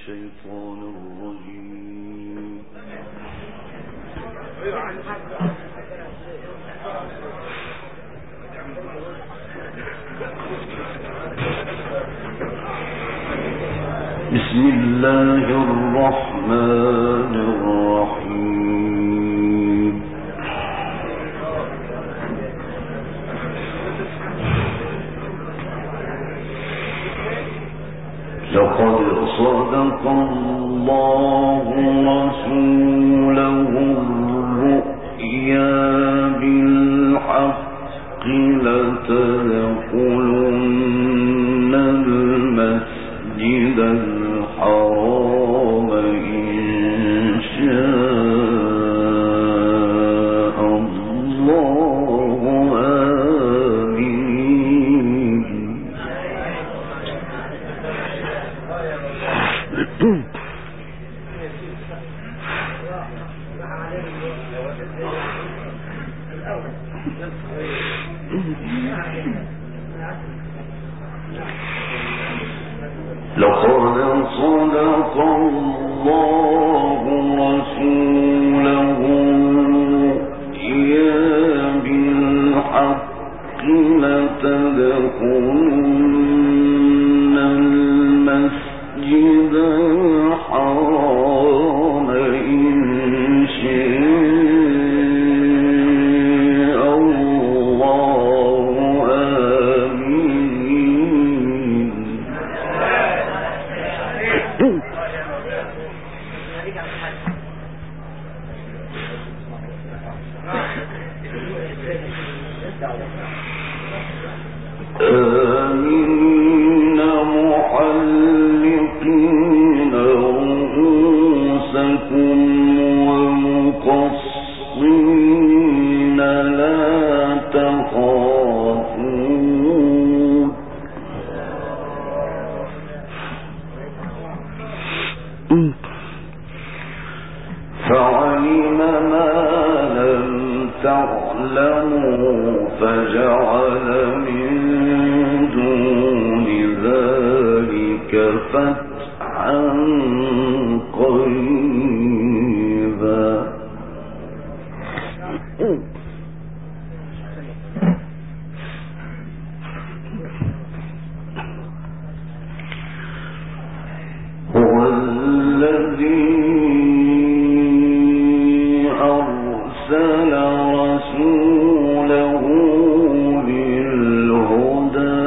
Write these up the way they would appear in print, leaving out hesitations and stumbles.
الشيطان الرجيم. بسم الله الرحمن الرحيم. لقد صدق الله رسوله الرؤيا بالحق لتدخلن المسجد الحرام إن شاء الله آمين. لقد صدق الله رسوله الرؤيا بالحق لتدخلن المسجد الحرام إن شاء الله آمين. آمين محلقين رؤوسكم ومقصرين لا تخافون. فعلم ما لم تعلموا فجعل من دون ذلك فتحا قريبا. هو الذي أرسل رسوله بالهدى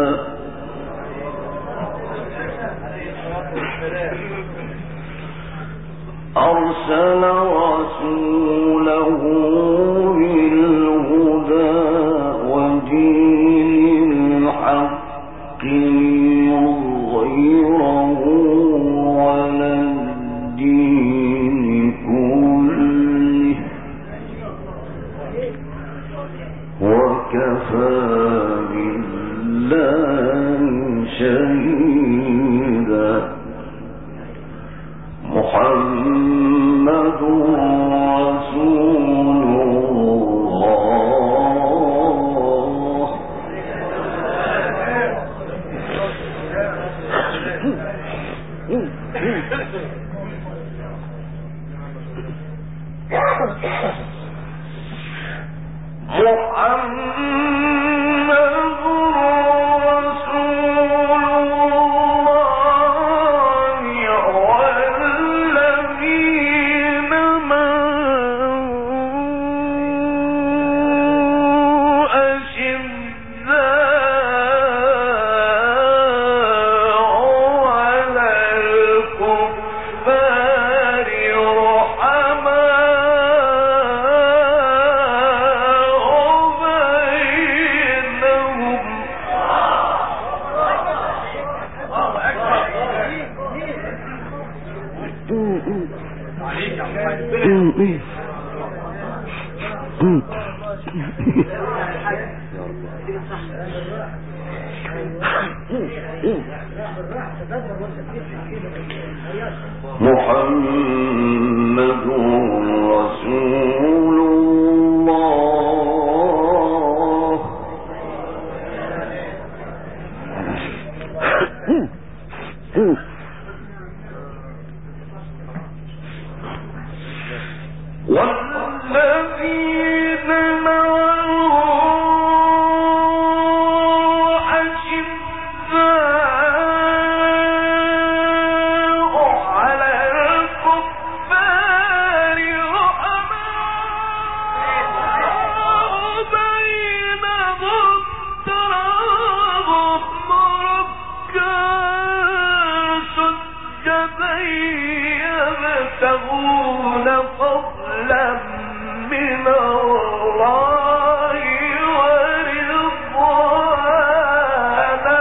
ودين الحق ليظهره على الدين كله وكفى بالله شهيدا. محمد رسول الله. محمد رسول الله. يبتغون فضلا من الله ورضوانا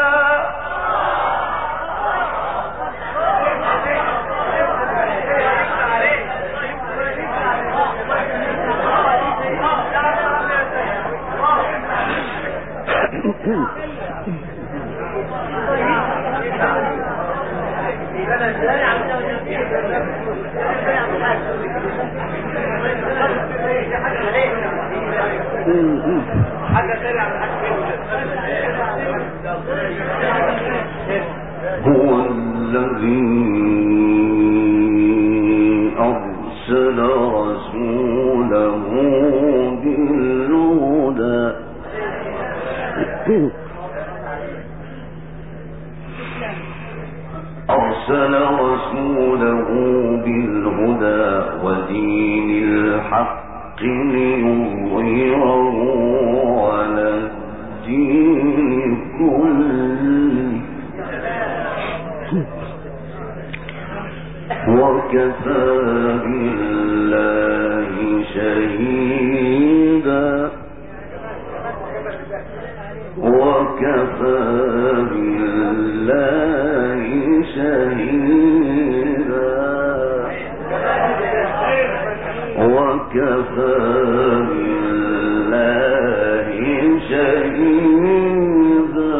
هو الذي أرسل رسوله بالهدى ودين الحق ليظهره على الدين كله وكفى بالله شهيدا وكفى بالله شهيدا وكفى بالله شهيدا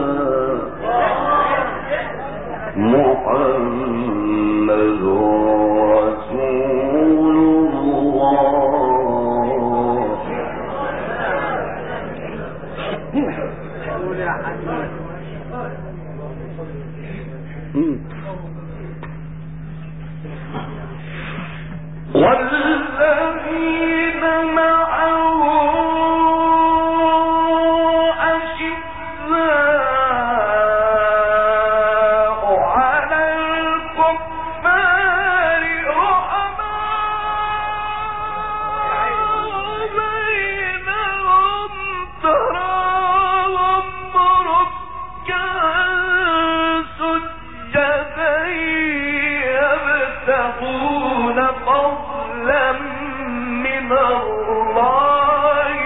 محمد رسول الله والذين معه أشداء على الكفار رحماء بينهم تراهم ركعا سجدا يبتغون فضلا من الله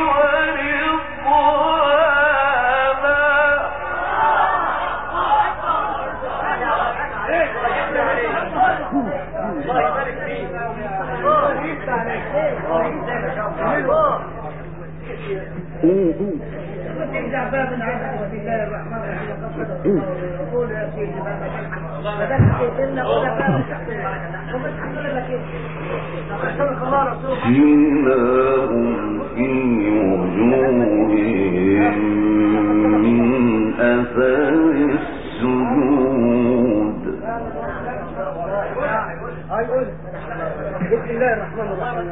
سيماهم في وجوههم من أثر السجود بسم الله الرحمن الرحيم.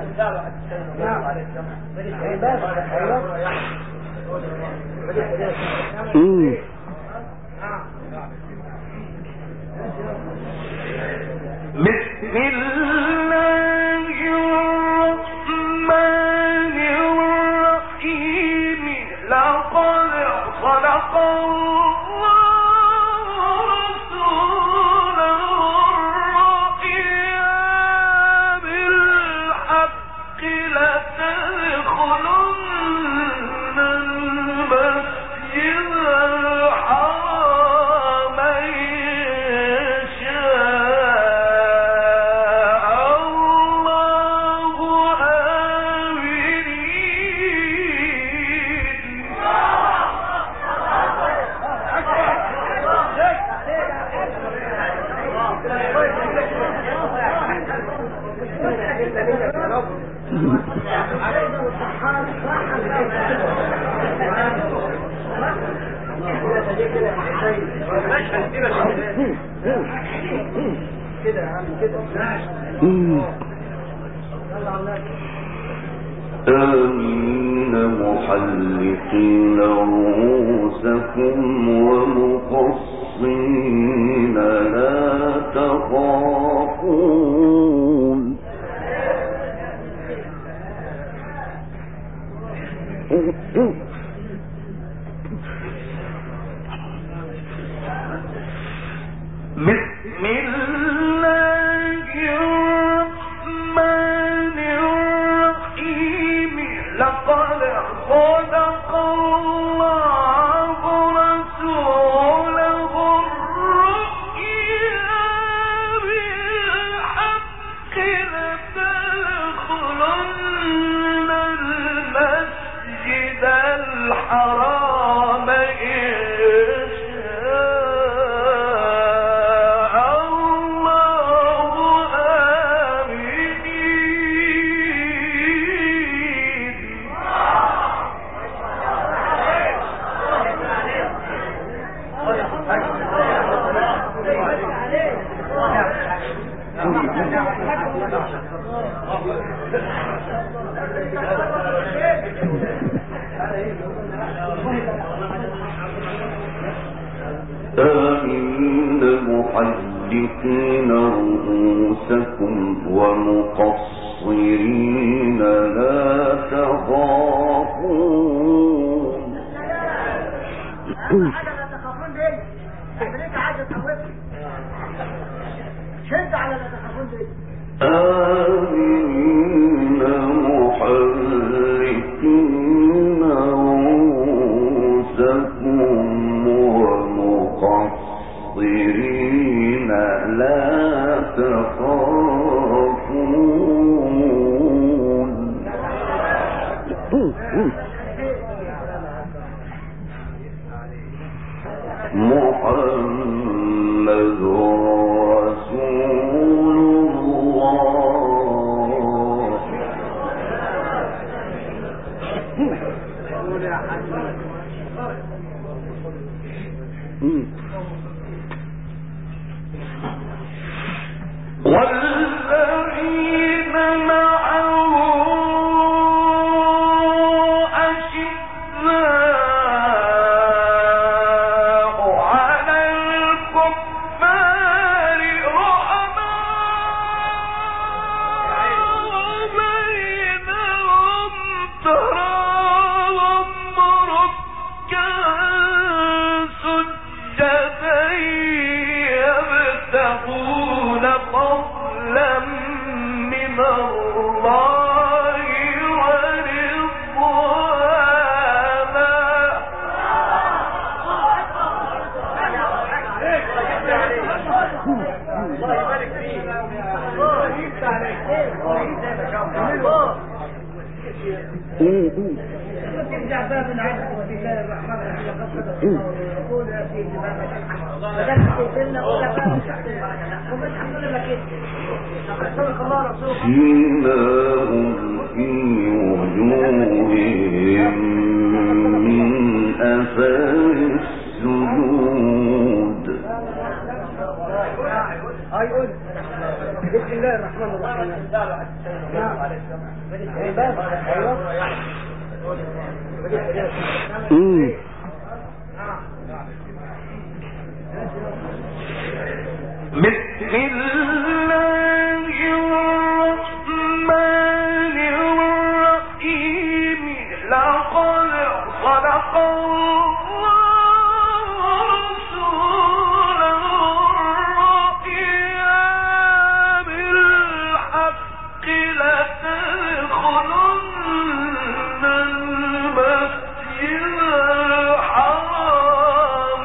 بسم الله الرحمن الرحيم لقد صدق الله رسوله الرؤيا بالحق لتدخلن المسجد الحرام إن شاء الله آمين محلقين رؤوسكم ومقصين لا تخافون بسم الله آمين محلقين رؤوسكم ومقصرين لا تخافون. حاجة لا تخافون دي أمريكا عايزة تخوفني شد على لا تخافون دي. آمين محلقين رؤوسكم ومقصرين لا تخافون. محمد رسول الله. والذين معه سيماهم في وجوههم من أثر السجود. بسم الله الرحمن الرحيم. بسم الله الرحمن الرحيم. لقد صدق الله رسوله الرؤيا بالحق لتدخلن المسجد الحرام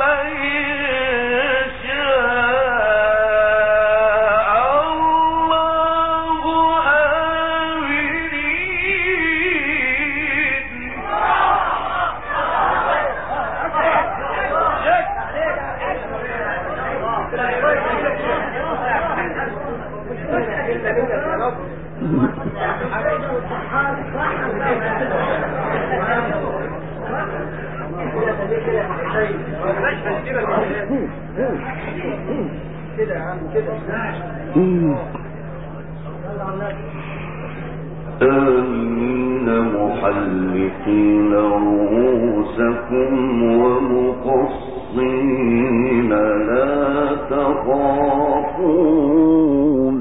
آمين محلقين رؤوسكم ومقصرين لا تخافون.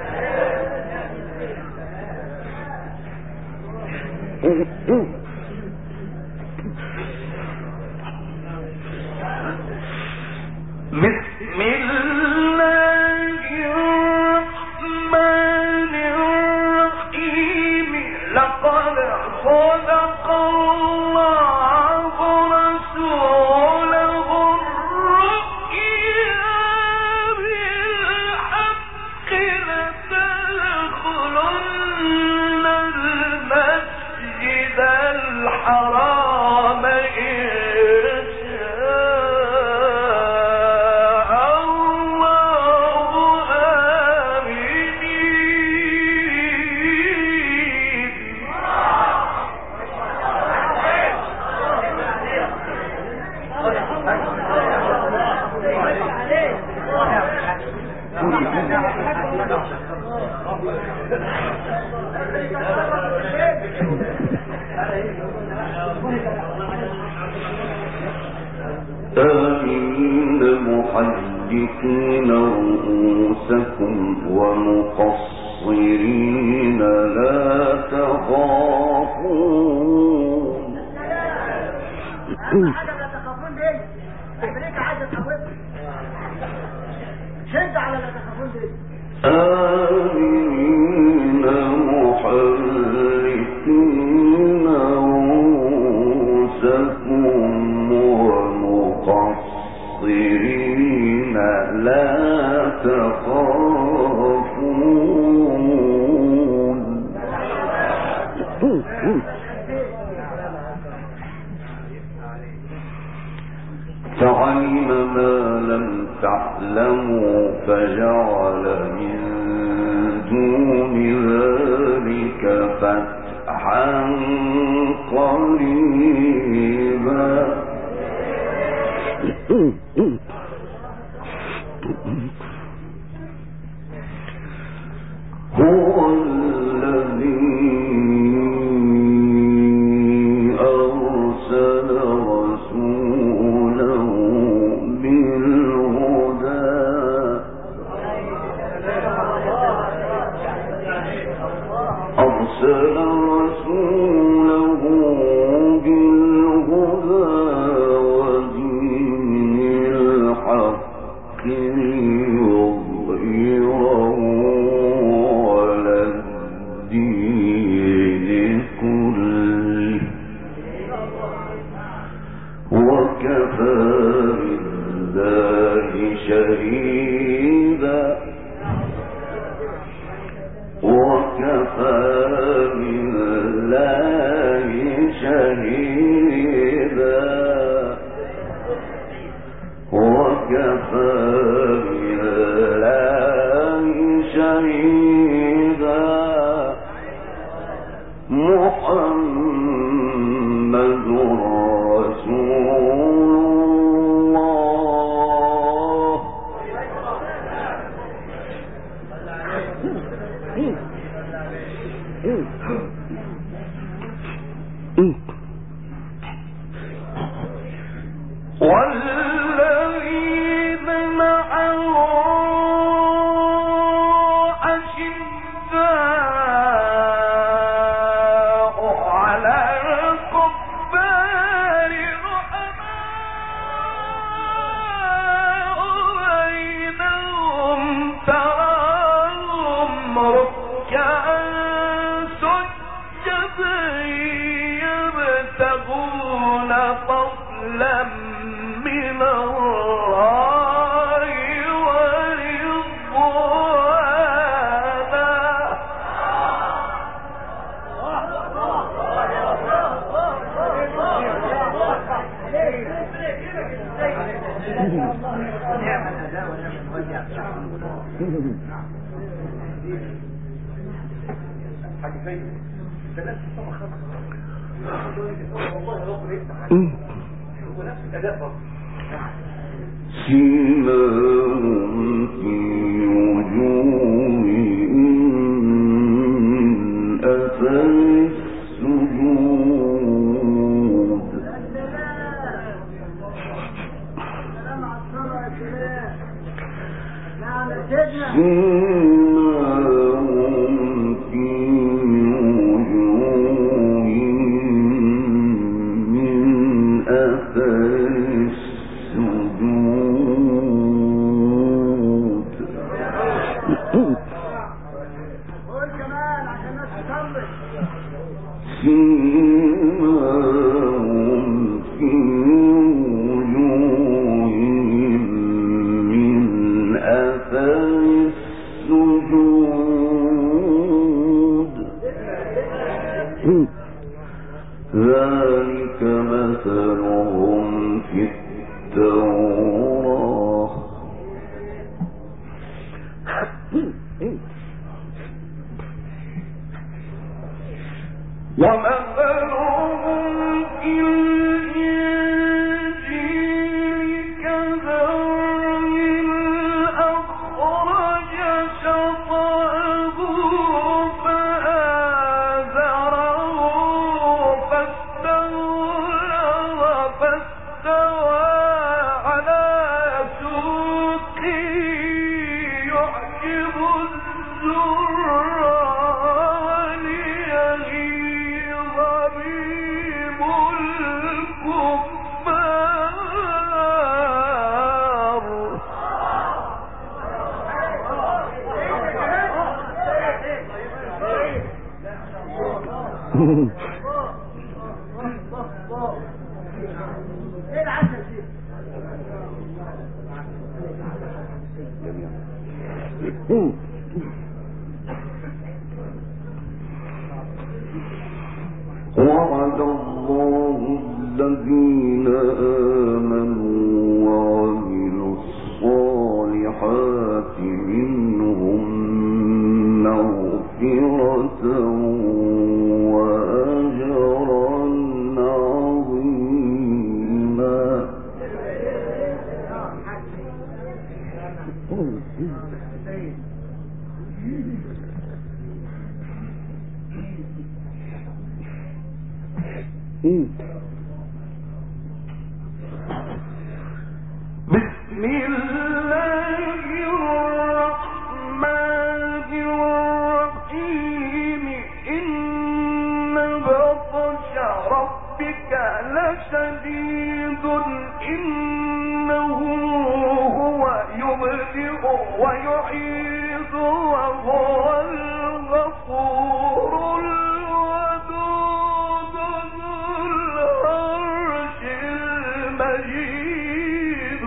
بسم الله الرحمن الرحيم. لقد صدق الله رسوله الرؤيا بالحق لتدخلن المسجد الحرام آمنين محلقين رؤوسكم ومقصرين لا تخافون. أهم حاجة لا تخافون دي. أمريكا عايزة تخوفنا. شد على لا تخافون دي. آمنين محلقين رؤوسكم ومقصرين لا تخافون. فعلم ما لم تعلموا فجعل من دون ذلك فتحا قريبا. هو الذي أرسل رسوله بالهدى ودين الحق ليظهره على الدين كله وكفى بالله شهيدا. وكفى بالله شهيدا. وكفى بالله شهيدا. محمد رسول الله. والذين معه أشداء على الكفار رحماء بينهم تراهم ركعا سجدا يبتغون فضلا من الله سيماهم في وجوههم من أثر السجود. سيماهم في وجوههم من أثر السجود. قول كمان عشان الناس تصلي. سيماهم في وجوههم من أثر السجود. ذلك مثلهم في التوراة ومثلهم في الإنجيل كزرع أخرج وعد الله الذين آمنوا وعملوا الصالحات منهم مغفرة وأجرا عظيما. بسم الله الرحمن الرحيم إن بطش ربك لشديد إنه هو يبدئ ويعيد وهو الغفور الودود ذو العرش المجيد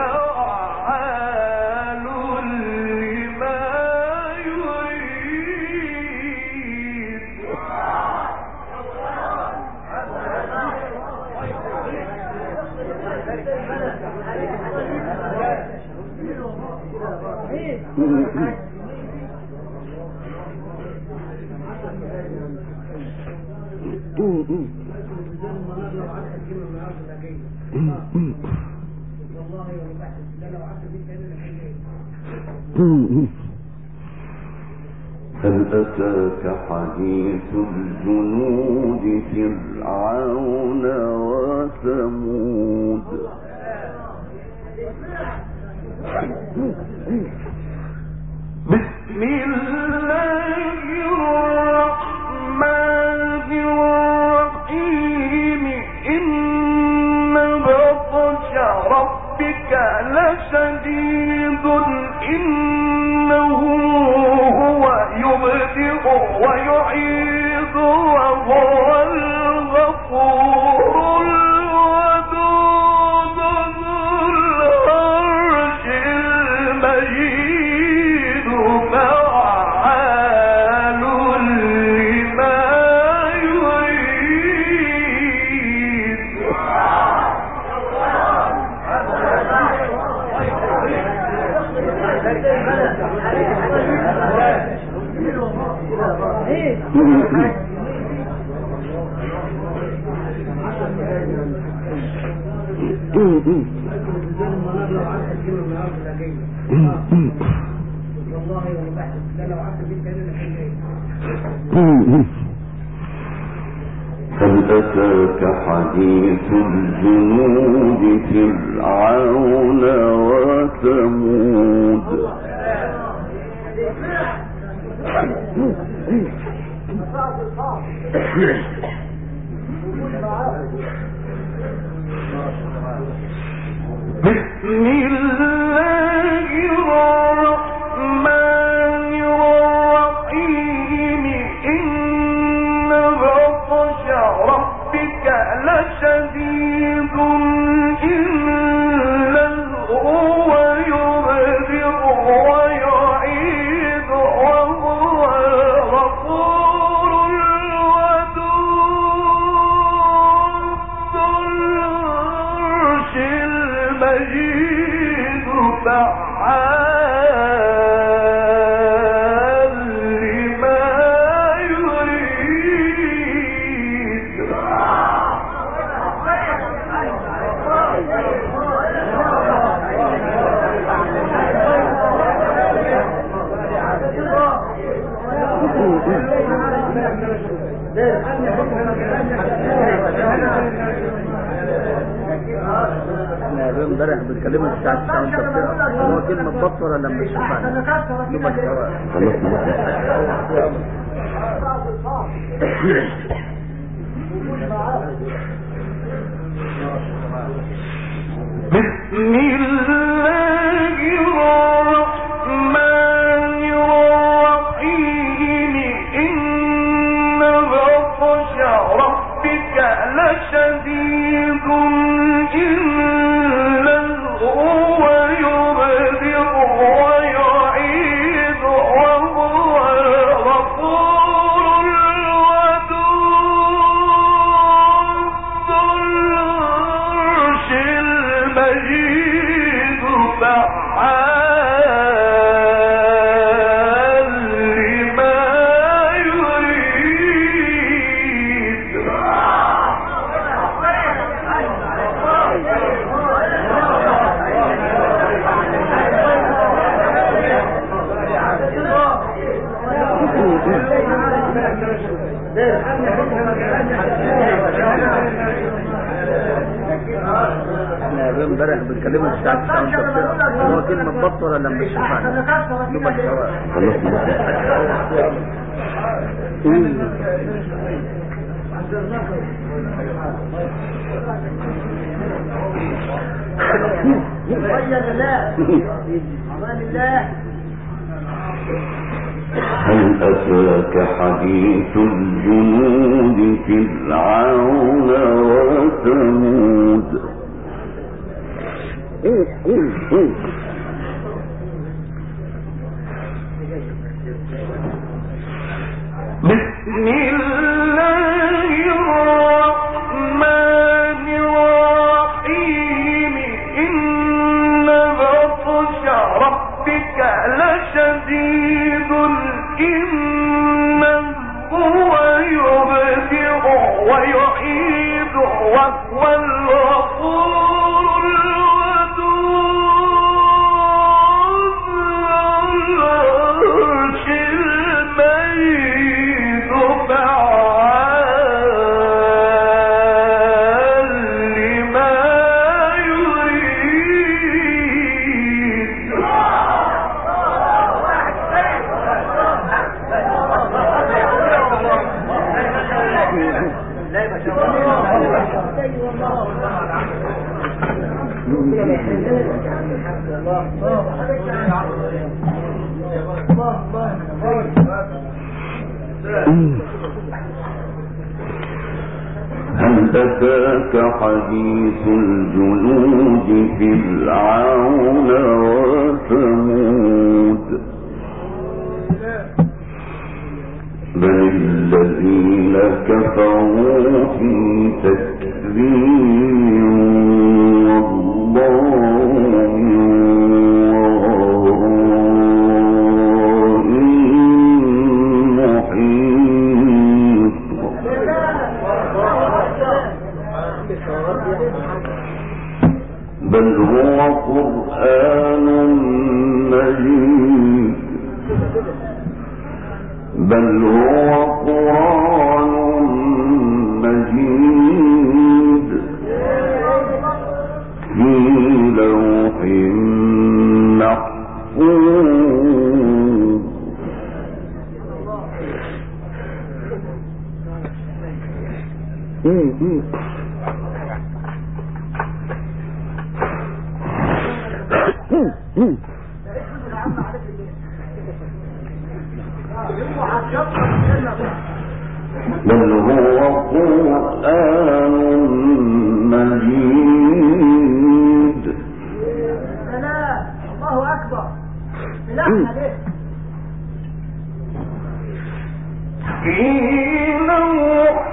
فعال لما يريد. هل أتاك حديث الجنود فرعون وثمود. بسم الله الرحمن الرحيم إن بطش ربك لشديد إنه هو يبدئ ويعيد وهو الغفور الودود ذو العرش المجيد فعال لما يريد. هل أتاك حديث الجنود فرعون وثمود. بسم الله الرحمن الرحيم إن بطش ربك لشديد إنه هو يبدئ ويعيد وهو الغفور الودود ذو العرش المجيد فعال لما يريد. امبارح بنكلمه الساعه 9 وانت بتلعب هو كلمه بطل ولا لما تشوفها بسم الله الرحمن الرحيم إن بطش ربك لشديد إنه هو يبدئ ويعيد وهو الغفور الودود ذو العرش المجيد فعال لما يريد احنا امبارح بنكلمه الساعه 9 وانت بتلعب هو كلمه بطل ولا لما تشوفها هل أتاك حديث الجنود فرعون وثمود بسم الله الرحمن الرحيم إن بطش ربك لشديد إنه هو يبدئ ويعيد وهو الغفور الودود ذو العرش المجيد فعال لما يريد هل أتاك حديث الجنود فرعون وثمود بل الذين كفروا في تكذيب والله بل هو قرآن مجيد بل هو قرآن مجيد في لوح محفوظ بل هو قرآن مجيد سلام الله أكبر بلحنا ليه في لوح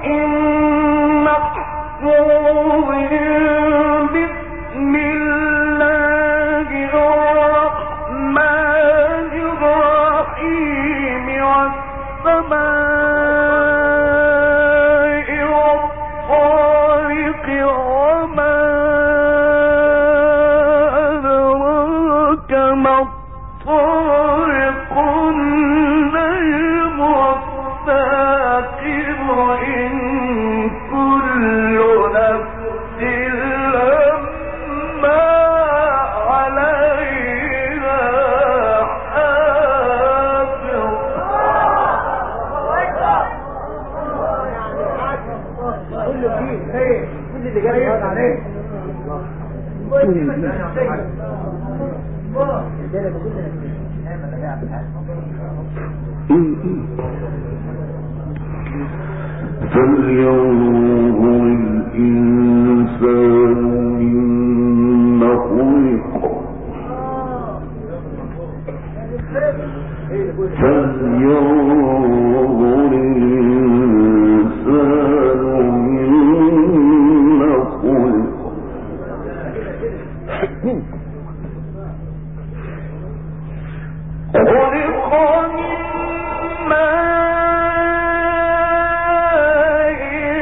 محفوظ بسم الله الرحمن الرحيم والسماء والطارق وما أدراك ما الطارق النجم والساعة فلينظر الإنسان مما خلق فلينظر الإنسان مما خلق خلق من ماء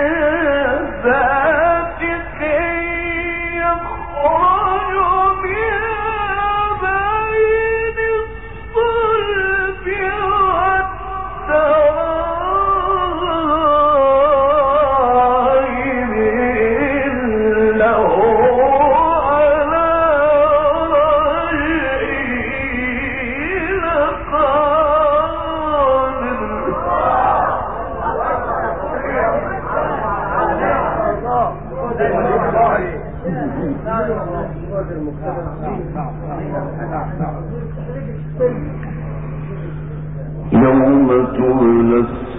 دافق يخرج من بين الصلب والترائب إنه على يوم تبلى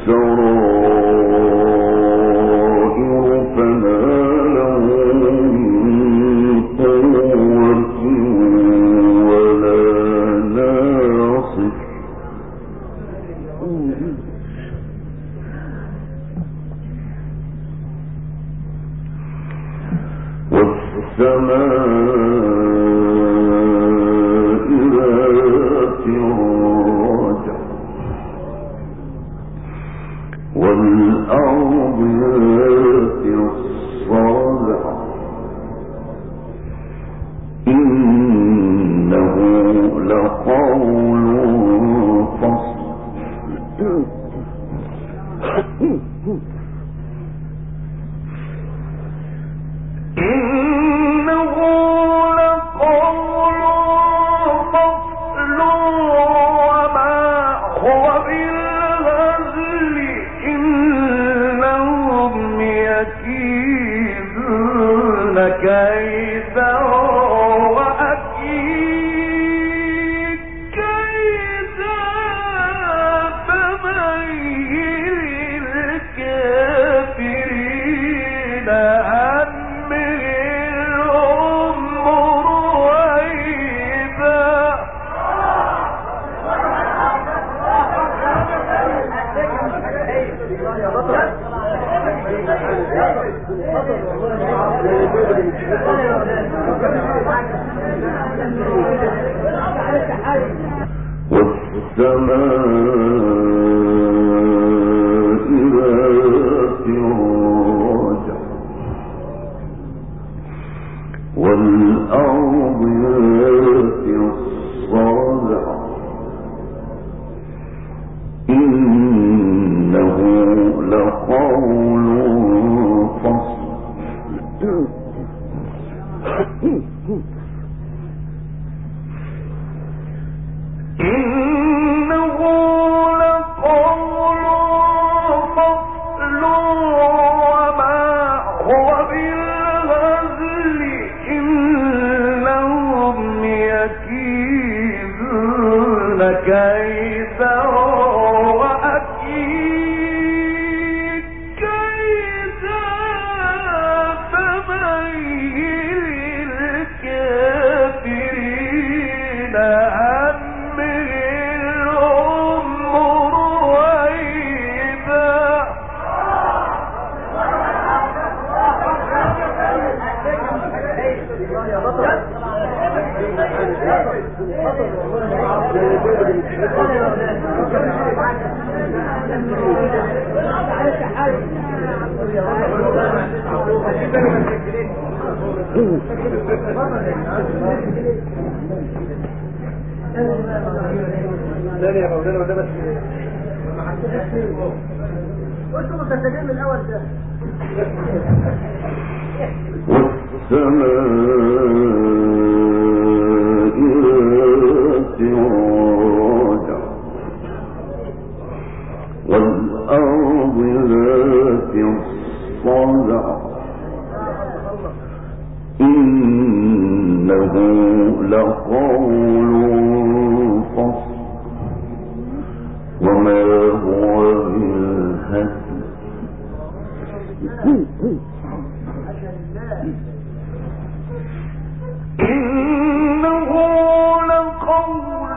السرائر فما له من قوة ولا ناصر والسماء ذات الرجع والأرض ذات الصدع إنه لقول فصل إنه لقول فصل وما هو بالهزل إنهم يكيدون كيدا وأكيد كيدا فمهل الكافرين والسماء ذات الرجع والأرض ذات الصدع إنه لقول فصل إنه لقول فصل وما هو بالهزل إنهم يكيدون كيدا وأكيد كيدا فمهل الكافرين وانتم مسجلين من الاول ده والسماء ذات الرجع والأرض ذات الصدع إنه لقول فصل وما هو بالهزل إنه لقول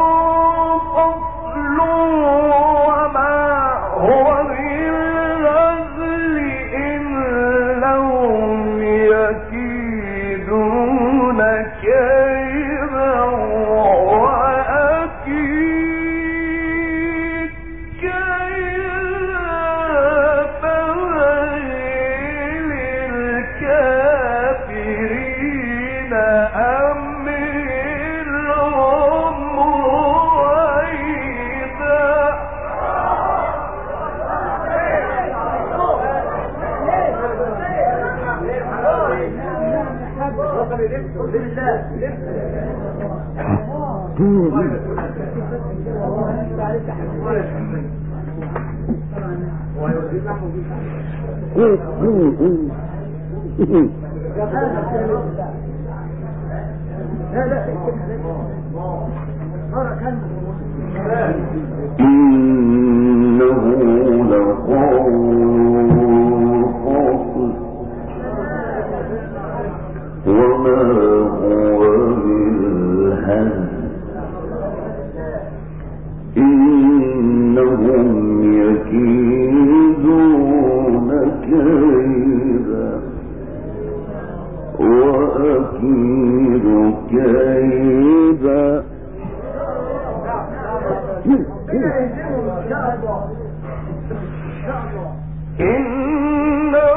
فصل وما هو بالهزل إنهم يكيدون كيدا وأكيد كيدا فويل للكافرين أمهلهم رويدا. إنه لقول فصل وما هو بالهزل إنهم يكيدون كيدا وأكيد كيدا. إنه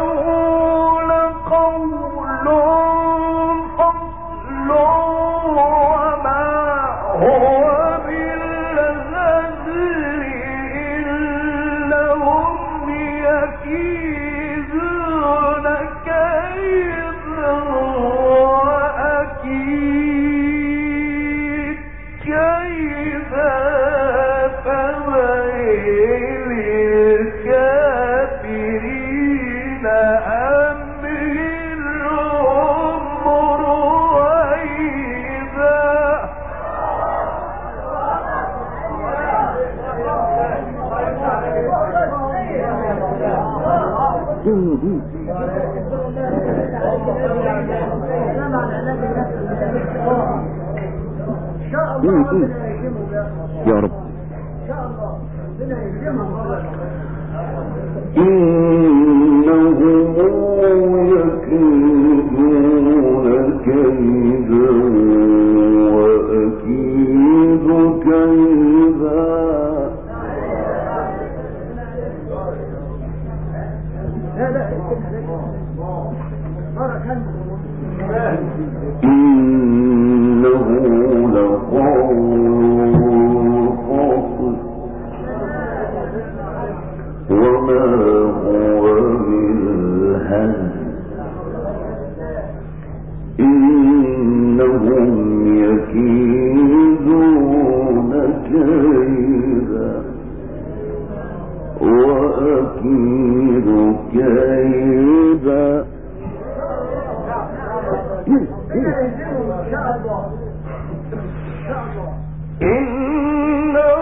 لقول فصل وما هو بالهزل إنهم يكيدون كيدا وأكيد كيدا فويل للكافرين أمهلهم رويدا. يا رب إنهم يكيدون كيدا وأكيد كيدا. إنه لقول فصل وما هو بالهزل إنهم يكيدون كيدا وأكيد كيدا. إنه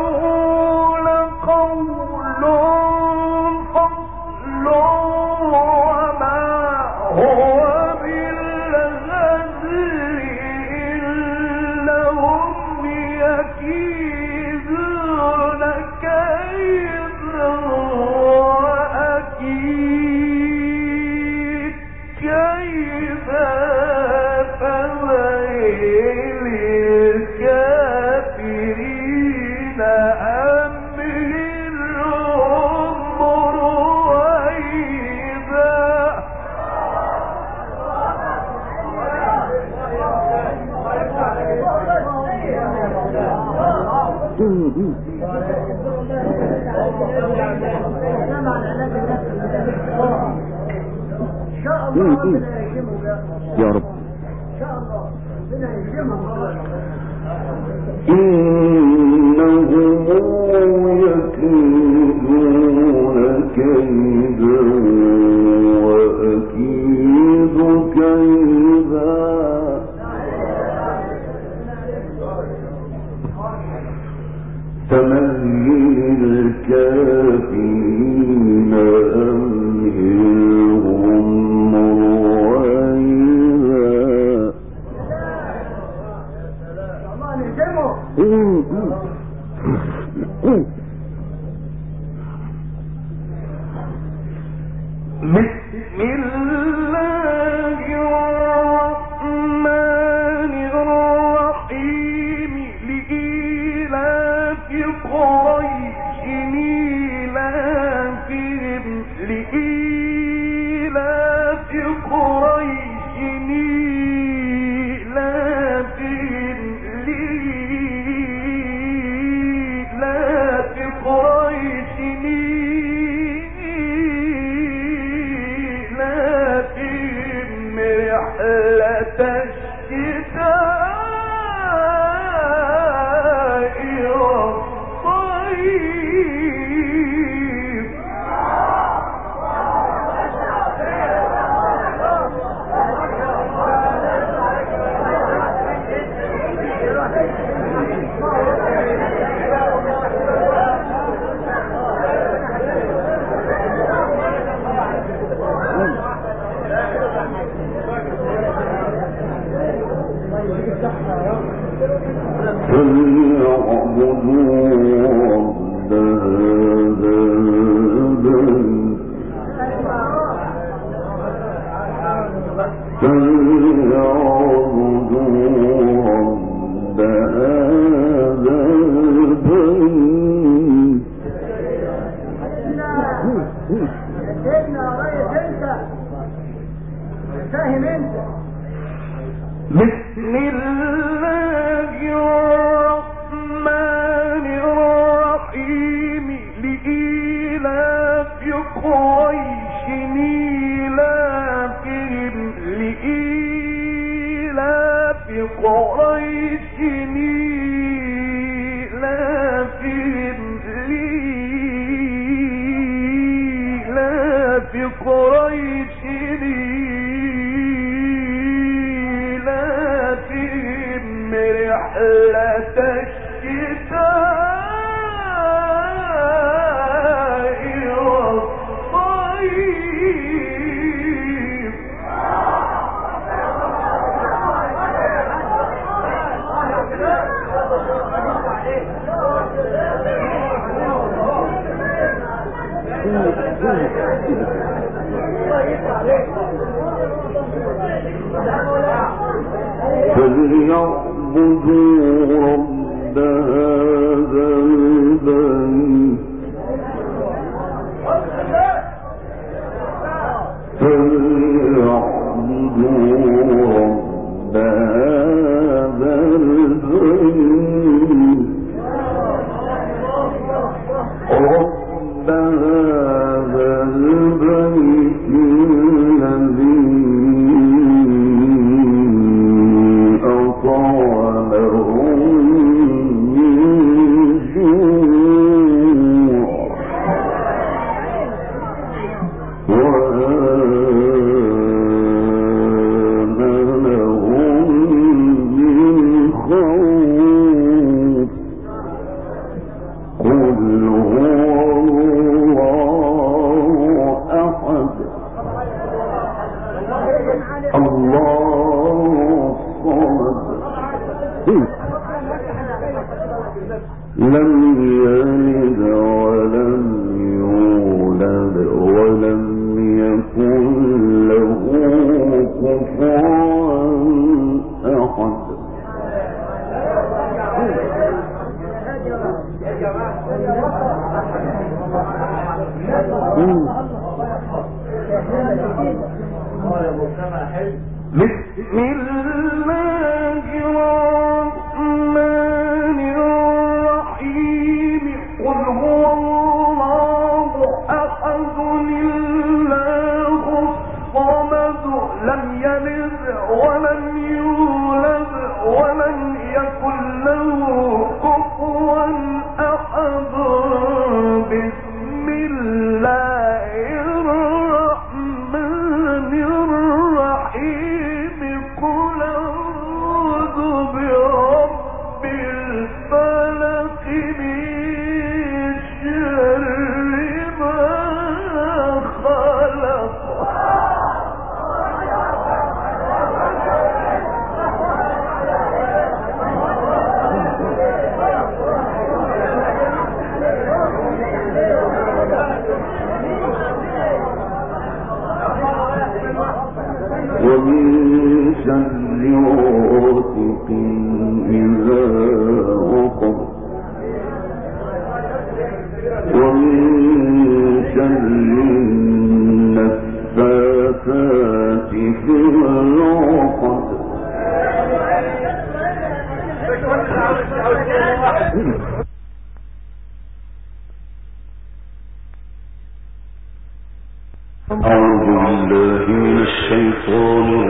لقول فصل وما هو بالهزل إنهم يكيدون كيدا وأكيد كيدا فويل للكافرين أمهلهم رويدا. يا رب إنهم يكيدون كيدا وأكيد كيدا. الكافرين أمهلهم رويدا. بسم الله الرحمن الرحيم لإيلاف قريش إيلافهم لإيلاف قريش إيلافهم لإيلاف قريش إيلافهم رحلة الشتاء والصيف. بسم الله الرحمن الرحيم لإيلاف قريش إيلافهم لإيلاف قريش إيلافهم لإيلاف قريش رحلة الشتاء والصيف. فليعبدوا رب هذا البيت فليعبدوا رب هذا البيت رب هذا البيت الذي لم يلد ولم يولد ولم يكن له كفوا أحد. بسم الله الرحمن الرحيم قل هو الله أحد الله الصمد لم يلد ولم يولد ولم يكن له كفوا أحد. بسم الله الرحمن الرحيم قل ومن شر غاسق إذا وقب ومن شر النفاثات في العقد أعوذ بالله من الشيطان